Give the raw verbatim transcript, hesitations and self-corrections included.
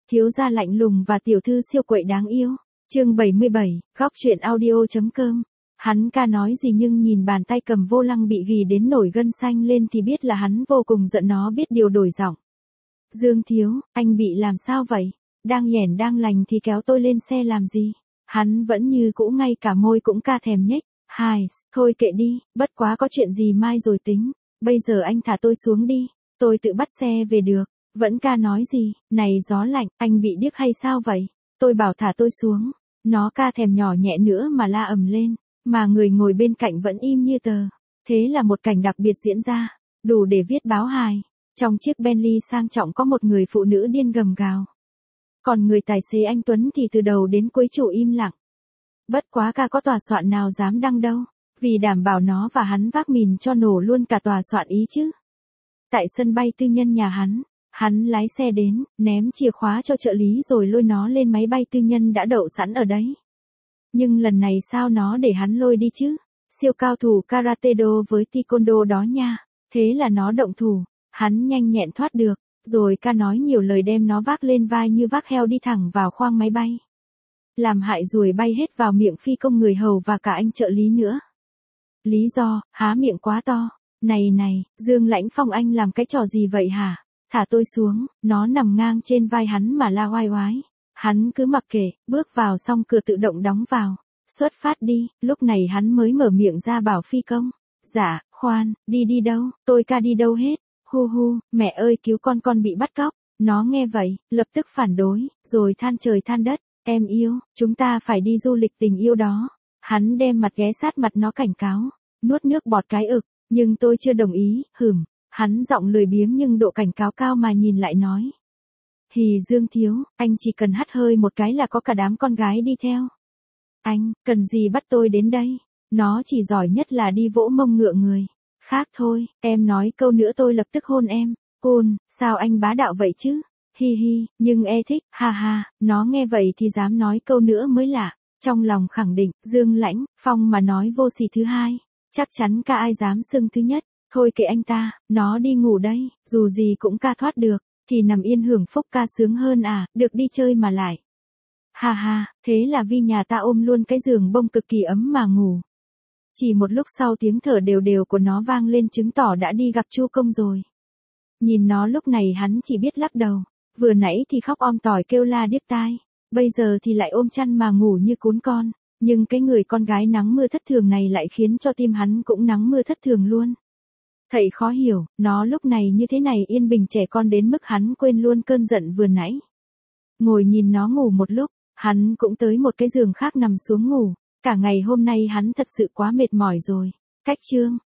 Thiếu gia lạnh lùng và tiểu thư siêu quậy đáng yêu. Chương bảy mươi bảy, góc truyện audio.com. Hắn ca nói gì nhưng nhìn bàn tay cầm vô lăng bị ghì đến nổi gân xanh lên thì biết là hắn vô cùng giận, nó biết điều đổi giọng. Dương thiếu, anh bị làm sao vậy? Đang nhẻn đang lành thì kéo tôi lên xe làm gì? Hắn vẫn như cũ, ngay cả môi cũng ca thèm nhếch. Hài, thôi kệ đi, bất quá có chuyện gì mai rồi tính. Bây giờ anh thả tôi xuống đi, tôi tự bắt xe về được. Vẫn ca nói gì, này gió lạnh, anh bị điếc hay sao vậy? Tôi bảo thả tôi xuống. Nó ca thèm nhỏ nhẹ nữa mà la ầm lên, mà người ngồi bên cạnh vẫn im như tờ. Thế là một cảnh đặc biệt diễn ra, đủ để viết báo hài. Trong chiếc Bentley sang trọng có một người phụ nữ điên gầm gào. Còn người tài xế anh Tuấn thì từ đầu đến cuối chủ im lặng. Bất quá ca có tòa soạn nào dám đăng đâu, vì đảm bảo nó và hắn vác mìn cho nổ luôn cả tòa soạn ý chứ. Tại sân bay tư nhân nhà hắn, hắn lái xe đến, ném chìa khóa cho trợ lý rồi lôi nó lên máy bay tư nhân đã đậu sẵn ở đấy. Nhưng lần này sao nó để hắn lôi đi chứ? Siêu cao thủ karate do với taekwondo đó nha. Thế là nó động thủ, hắn nhanh nhẹn thoát được, rồi ca nói nhiều lời đem nó vác lên vai như vác heo đi thẳng vào khoang máy bay. Làm hại ruồi bay hết vào miệng phi công người hầu và cả anh trợ lý nữa. Lý do, há miệng quá to. Này này, Dương Lãnh Phong, anh làm cái trò gì vậy hả? Thả tôi xuống. Nó nằm ngang trên vai hắn mà la oai oái. Hắn cứ mặc kệ, bước vào xong cửa tự động đóng vào. Xuất phát đi. Lúc này hắn mới mở miệng ra bảo phi công. Dạ, khoan, đi đi đâu? Tôi ca đi đâu hết? Hu hu, mẹ ơi cứu con, con bị bắt cóc. Nó nghe vậy, lập tức phản đối, rồi than trời than đất. Em yêu, chúng ta phải đi du lịch tình yêu đó. Hắn đem mặt ghé sát mặt nó cảnh cáo. Nuốt nước bọt cái ực, nhưng tôi chưa đồng ý, hửm. Hắn giọng lười biếng nhưng độ cảnh cáo cao mà nhìn lại nói. Hì Dương thiếu, anh chỉ cần hắt hơi một cái là có cả đám con gái đi theo. Anh, cần gì bắt tôi đến đây? Nó chỉ giỏi nhất là đi vỗ mông ngựa người. Khác thôi, em nói câu nữa tôi lập tức hôn em. Hôn, sao anh bá đạo vậy chứ? Hi hi, nhưng e thích, ha ha. Nó nghe vậy thì dám nói câu nữa mới lạ. Trong lòng khẳng định, Dương Lãnh Phong mà nói vô sỉ thứ hai, chắc chắn ca ai dám xưng thứ nhất. Thôi kệ anh ta, nó đi ngủ đây, dù gì cũng ca thoát được, thì nằm yên hưởng phúc ca sướng hơn à, được đi chơi mà lại. Ha ha, thế là Vi nhà ta ôm luôn cái giường bông cực kỳ ấm mà ngủ. Chỉ một lúc sau tiếng thở đều đều của nó vang lên chứng tỏ đã đi gặp Chu Công rồi. Nhìn nó lúc này hắn chỉ biết lắc đầu, vừa nãy thì khóc om tỏi kêu la điếc tai, bây giờ thì lại ôm chăn mà ngủ như cún con, nhưng cái người con gái nắng mưa thất thường này lại khiến cho tim hắn cũng nắng mưa thất thường luôn. Thầy khó hiểu, nó lúc này như thế này yên bình trẻ con đến mức hắn quên luôn cơn giận vừa nãy. Ngồi nhìn nó ngủ một lúc, hắn cũng tới một cái giường khác nằm xuống ngủ, cả ngày hôm nay hắn thật sự quá mệt mỏi rồi. Cách chương